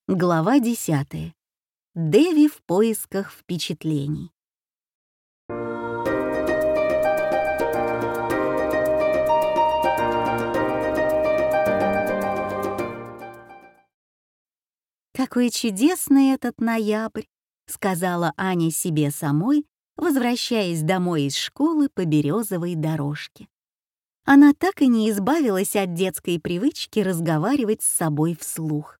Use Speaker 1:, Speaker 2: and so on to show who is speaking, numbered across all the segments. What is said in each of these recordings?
Speaker 1: Глава 10. Дэви в поисках впечатлений. «Какой чудесный этот ноябрь!» — сказала Аня себе самой, возвращаясь домой из школы по березовой дорожке. Она так и не избавилась от детской привычки разговаривать с собой вслух.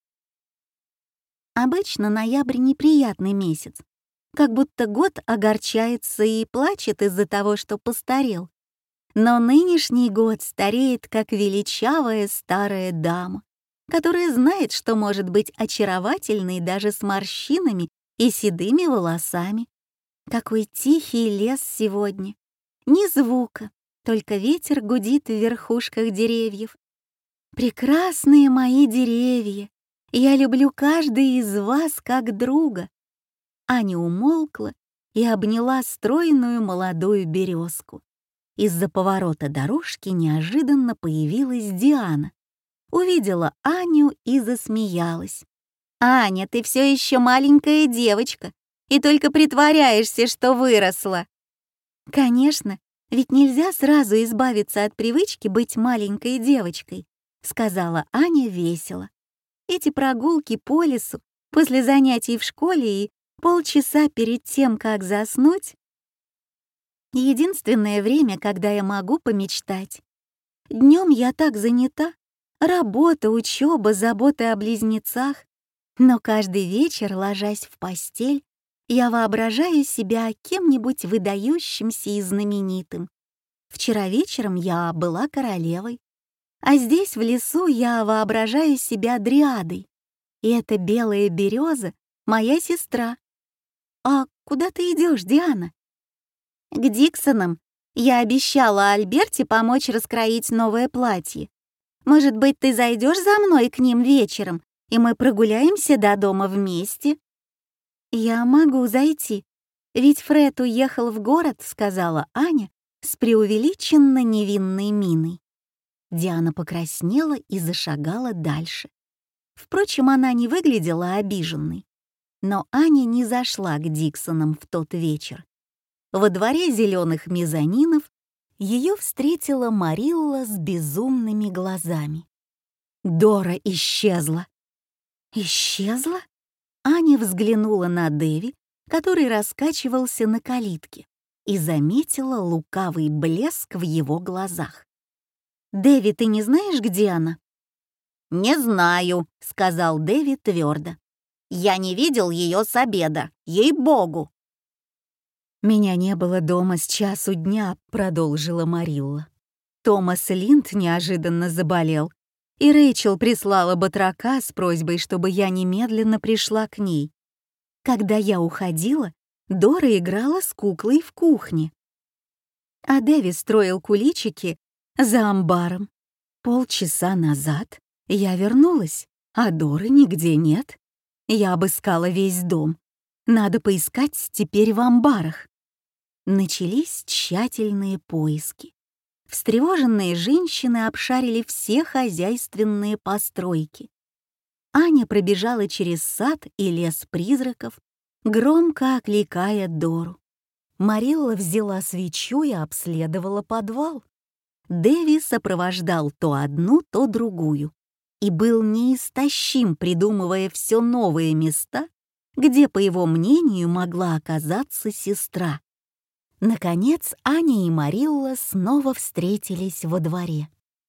Speaker 1: Обычно ноябрь — неприятный месяц, как будто год огорчается и плачет из-за того, что постарел. Но нынешний год стареет, как величавая старая дама, которая знает, что может быть очаровательной даже с морщинами и седыми волосами. Какой тихий лес сегодня! Ни звука, только ветер гудит в верхушках деревьев. Прекрасные мои деревья! Я люблю каждый из вас как друга. Аня умолкла и обняла стройную молодую березку. Из-за поворота дорожки неожиданно появилась Диана. Увидела Аню и засмеялась. «Аня, ты все еще маленькая девочка и только притворяешься, что выросла». «Конечно, ведь нельзя сразу избавиться от привычки быть маленькой девочкой», сказала Аня весело. Эти прогулки по лесу после занятий в школе и полчаса перед тем, как заснуть — единственное время, когда я могу помечтать. Днем я так занята — работа, учеба, заботы о близнецах. Но каждый вечер, ложась в постель, я воображаю себя кем-нибудь выдающимся и знаменитым. Вчера вечером я была королевой, а здесь, в лесу, я воображаю себя дриадой. И эта белая береза — моя сестра. А куда ты идешь, Диана? К Диксонам. Я обещала Альберте помочь раскроить новое платье. Может быть, ты зайдешь за мной к ним вечером, и мы прогуляемся до дома вместе? Я могу зайти, ведь Фред уехал в город, сказала Аня с преувеличенно невинной миной. Диана покраснела и зашагала дальше. Впрочем, она не выглядела обиженной. Но Аня не зашла к Диксонам в тот вечер. Во дворе зеленых мезонинов ее встретила Марилла с безумными глазами. Дора исчезла. Исчезла? Аня взглянула на Дэви, который раскачивался на калитке, и заметила лукавый блеск в его глазах. «Дэви, ты не знаешь, где она?» «Не знаю», — сказал Дэви твердо. «Я не видел ее с обеда, ей-богу». «Меня не было дома с часу дня», — продолжила Марилла. «Томас Линд неожиданно заболел, и Рэйчел прислала батрака с просьбой, чтобы я немедленно пришла к ней. Когда я уходила, Дора играла с куклой в кухне. А Дэви строил куличики за амбаром. Полчаса назад я вернулась, а Доры нигде нет. Я обыскала весь дом. Надо поискать теперь в амбарах». Начались тщательные поиски. Встревоженные женщины обшарили все хозяйственные постройки. Аня пробежала через сад и лес призраков, громко окликая Дору. Марилла взяла свечу и обследовала подвал. Дэви сопровождал то одну, то другую и был неистощим, придумывая все новые места, где, по его мнению, могла оказаться сестра. Наконец, Аня и Марилла снова встретились во дворе.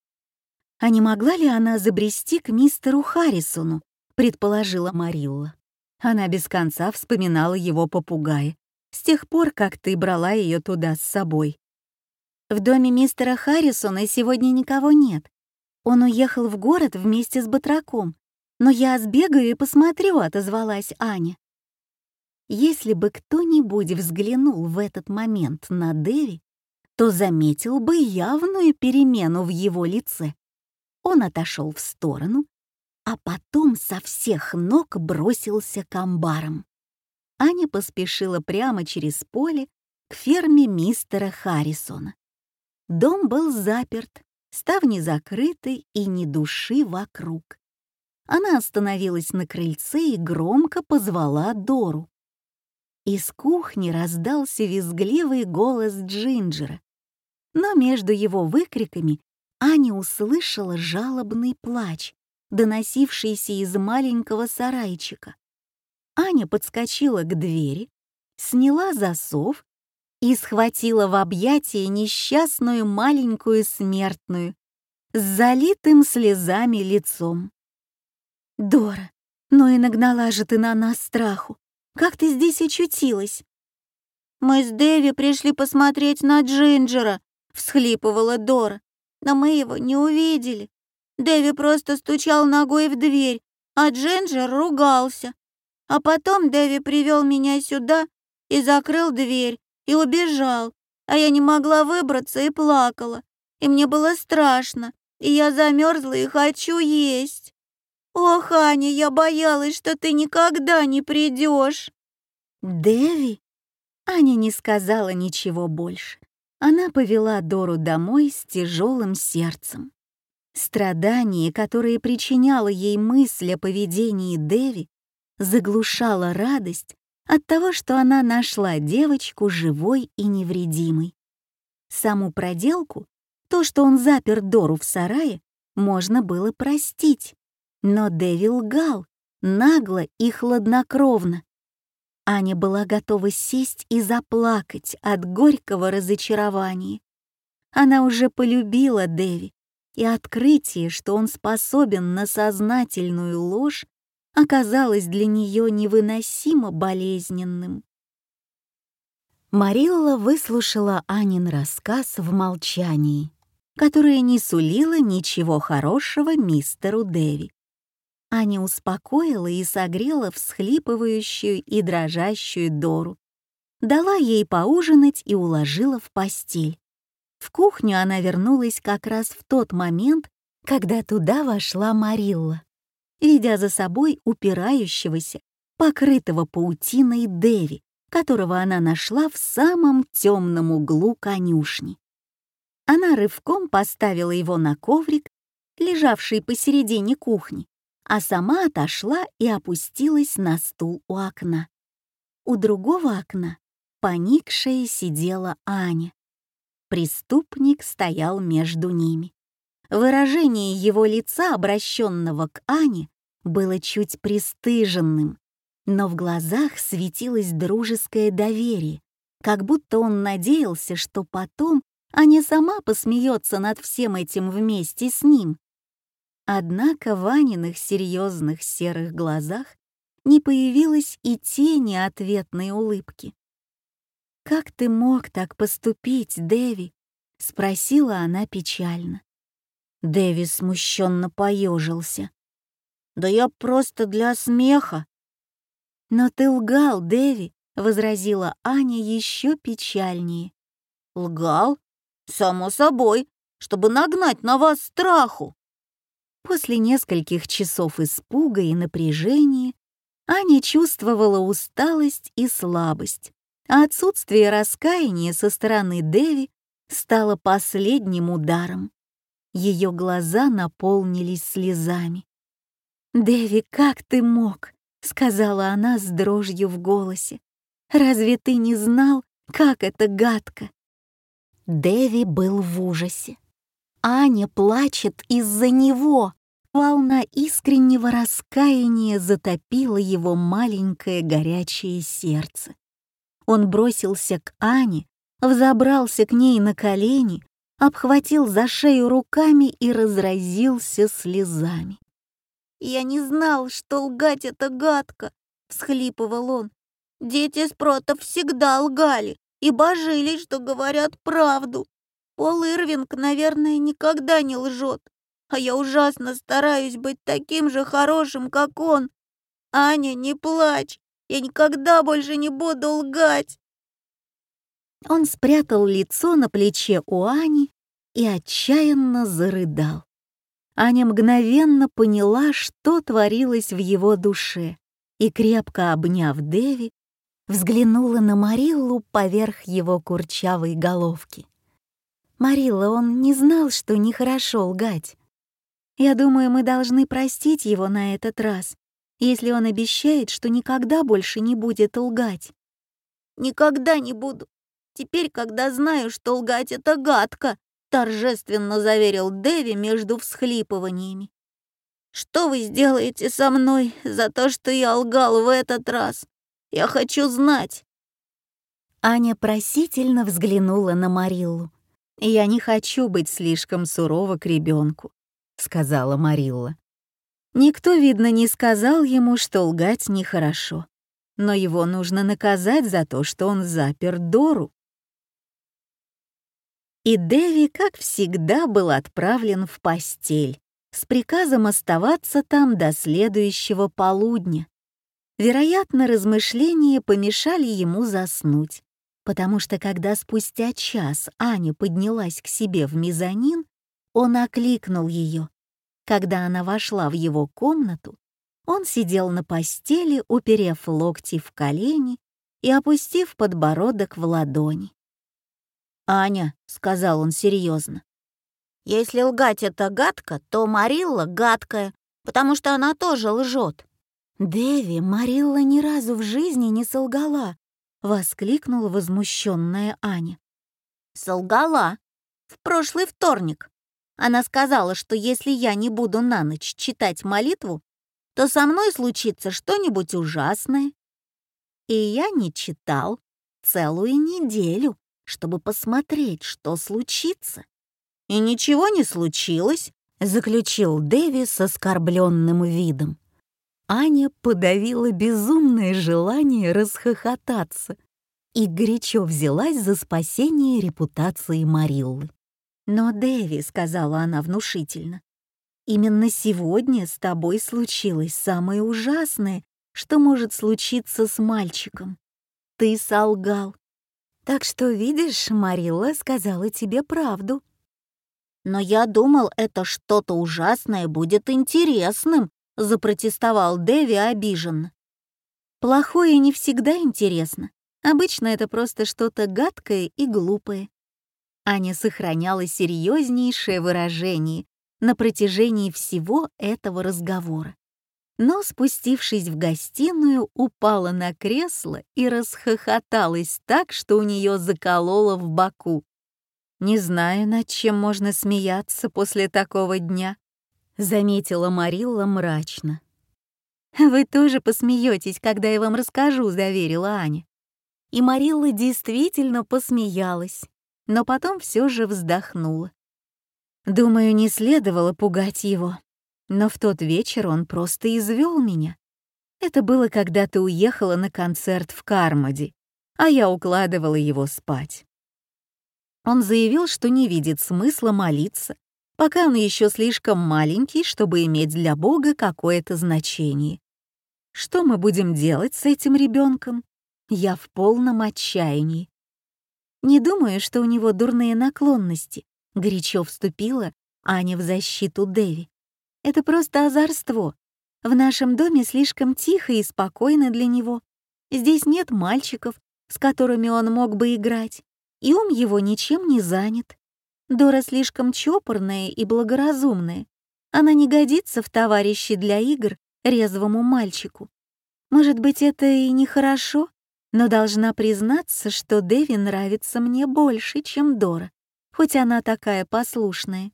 Speaker 1: «А не могла ли она забрести к мистеру Харрисону?» — предположила Марилла. Она без конца вспоминала его попугая, с тех пор, как ты брала ее туда с собой. «В доме мистера Харрисона сегодня никого нет. Он уехал в город вместе с батраком, но я сбегаю и посмотрю», — отозвалась Аня. Если бы кто-нибудь взглянул в этот момент на Дэви, то заметил бы явную перемену в его лице. Он отошел в сторону, а потом со всех ног бросился к амбарам. Аня поспешила прямо через поле к ферме мистера Харрисона. Дом был заперт, ставни закрыты и ни души вокруг. она остановилась на крыльце и громко позвала Дору. Из кухни раздался визгливый голос Джинджера, но между его выкриками Аня услышала жалобный плач, доносившийся из маленького сарайчика. Аня подскочила к двери, сняла засов и схватила в объятия несчастную маленькую смертную с залитым слезами лицом. «Дора, ну и нагнала же ты на нас страху. Как ты здесь очутилась?» «Мы с Дэви пришли посмотреть на Джинджера», — всхлипывала Дора. «Но мы его не увидели. Дэви просто стучал ногой в дверь, а Джинджер ругался. А потом Дэви привел меня сюда и закрыл дверь, и убежал, а я не могла выбраться и плакала. И мне было страшно, и я замерзла и хочу есть. Ох, Аня, я боялась, что ты никогда не придешь». «Дэви?» Аня не сказала ничего больше. Она повела Дору домой с тяжелым сердцем. Страдание, которое причиняло ей мысль о поведении Дэви, заглушало радость от того, что она нашла девочку живой и невредимой. Саму проделку, то, что он запер Дору в сарае, можно было простить, но Дэви лгал, нагло и хладнокровно. Аня была готова сесть и заплакать от горького разочарования. Она уже полюбила Дэви, и открытие, что он способен на сознательную ложь, оказалось для нее невыносимо болезненным. Марилла выслушала Анин рассказ в молчании, которое не сулило ничего хорошего мистеру Дэви. Аня успокоила и согрела всхлипывающую и дрожащую Дору, дала ей поужинать и уложила в постель. В кухню она вернулась как раз в тот момент, когда туда вошла Марилла, ведя за собой упирающегося, покрытого паутиной Дэви, которого она нашла в самом темном углу конюшни. Она рывком поставила его на коврик, лежавший посередине кухни, а сама отошла и опустилась на стул у окна. У другого окна, поникшая, сидела Аня. Преступник стоял между ними. Выражение его лица, обращенного к Ане, было чуть пристыженным, но в глазах светилось дружеское доверие, как будто он надеялся, что потом Аня сама посмеется над всем этим вместе с ним. Однако в Аниных серьезных серых глазах не появилось и тени ответной улыбки. «Как ты мог так поступить, Дэви?» — спросила она печально. Дэви смущенно поежился. «Да я просто для смеха». «Но ты лгал, Дэви», — возразила Аня еще печальнее. «Лгал? Само собой, чтобы нагнать на вас страху». После нескольких часов испуга и напряжения Аня чувствовала усталость и слабость, а отсутствие раскаяния со стороны Дэви стало последним ударом. Ее глаза наполнились слезами. «Дэви, как ты мог?» — сказала она с дрожью в голосе. «Разве ты не знал, как это гадко?» Дэви был в ужасе. Аня плачет из-за него. Волна искреннего раскаяния затопила его маленькое горячее сердце. Он бросился к Ане, взобрался к ней на колени, обхватил за шею руками и разразился слезами. «Я не знал, что лгать — это гадко», — всхлипывал он. «Дети Спротов всегда лгали и божились, что говорят правду. Пол Ирвинг, наверное, никогда не лжет, а я ужасно стараюсь быть таким же хорошим, как он. Аня, не плачь, я никогда больше не буду лгать». Он спрятал лицо на плече у Ани и отчаянно зарыдал. Аня мгновенно поняла, что творилось в его душе, и, крепко обняв Дэви, взглянула на Мариллу поверх его курчавой головки. «Марилла, он не знал, что нехорошо лгать». Я думаю, мы должны простить его на этот раз, если он обещает, что никогда больше не будет лгать». «Никогда не буду. Теперь, когда знаю, что лгать — это гадко», — торжественно заверил Дэви между всхлипываниями. «Что вы сделаете со мной за то, что я лгал в этот раз? Я хочу знать». Аня просительно взглянула на Мариллу. «Я не хочу быть слишком сурова к ребенку», — сказала Марилла. Никто, видно, не сказал ему, что лгать нехорошо, но его нужно наказать за то, что он запер Дору. И Дэви, как всегда, был отправлен в постель с приказом оставаться там до следующего полудня. Вероятно, размышления помешали ему заснуть, потому что когда спустя час Аня поднялась к себе в мезонин, он окликнул ее. Когда она вошла в его комнату, он сидел на постели, уперев локти в колени и опустив подбородок в ладони. «Аня», — сказал он серьезно, — «если лгать это гадко, то Марилла гадкая, потому что она тоже лжет». «Дэви, Марилла ни разу в жизни не солгала», — воскликнула возмущенная Аня. «Солгала. В прошлый вторник. Она сказала, что если я не буду на ночь читать молитву, то со мной случится что-нибудь ужасное. И я не читал целую неделю, чтобы посмотреть, что случится. И ничего не случилось», — заключил Дэви с оскорбленным видом. Аня подавила безумное желание расхохотаться и горячо взялась за спасение репутации Мариллы. «Но, Дэви», — сказала она внушительно, — «именно сегодня с тобой случилось самое ужасное, что может случиться с мальчиком. Ты солгал. Так что, видишь, Марилла сказала тебе правду». «Но я думал, это что-то ужасное будет интересным», — запротестовал Дэви обиженно. «Плохое не всегда интересно. Обычно это просто что-то гадкое и глупое». Аня сохраняла серьезнейшее выражение на протяжении всего этого разговора. Но, спустившись в гостиную, упала на кресло и расхохоталась так, что у нее закололо в боку. «Не знаю, над чем можно смеяться после такого дня», — заметила Марилла мрачно. «Вы тоже посмеетесь, когда я вам расскажу», — заверила Аня. И Марилла действительно посмеялась, но потом все же вздохнула. «Думаю, не следовало пугать его, но в тот вечер он просто извел меня. Это было, когда ты уехала на концерт в Кармоди, а я укладывала его спать. Он заявил, что не видит смысла молиться, пока он еще слишком маленький, чтобы иметь для Бога какое-то значение. Что мы будем делать с этим ребенком? Я в полном отчаянии. Не думаю, что у него дурные наклонности», — горячо вступила Аня в защиту Дэви. «Это просто озорство. В нашем доме слишком тихо и спокойно для него. Здесь нет мальчиков, с которыми он мог бы играть, и ум его ничем не занят. Дора слишком чопорная и благоразумная. Она не годится в товарищи для игр резвому мальчику. Может быть, это и нехорошо, но должна признаться, что Дэви нравится мне больше, чем Дора, хоть она такая послушная».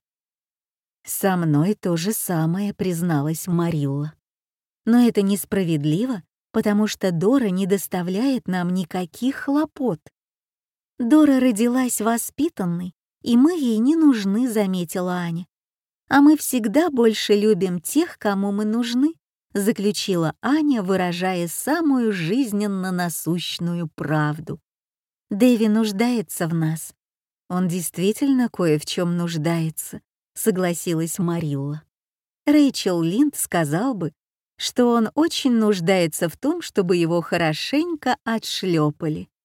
Speaker 1: «Со мной то же самое», — призналась Марилла. «Но это несправедливо, потому что Дора не доставляет нам никаких хлопот. Дора родилась воспитанной, и мы ей не нужны», — заметила Аня. «А мы всегда больше любим тех, кому мы нужны», — заключила Аня, выражая самую жизненно насущную правду. «Дэви нуждается в нас». «Он действительно кое в чем нуждается», — согласилась Марилла. Рэйчел Линд сказал бы, что он очень нуждается в том, чтобы его хорошенько отшлепали.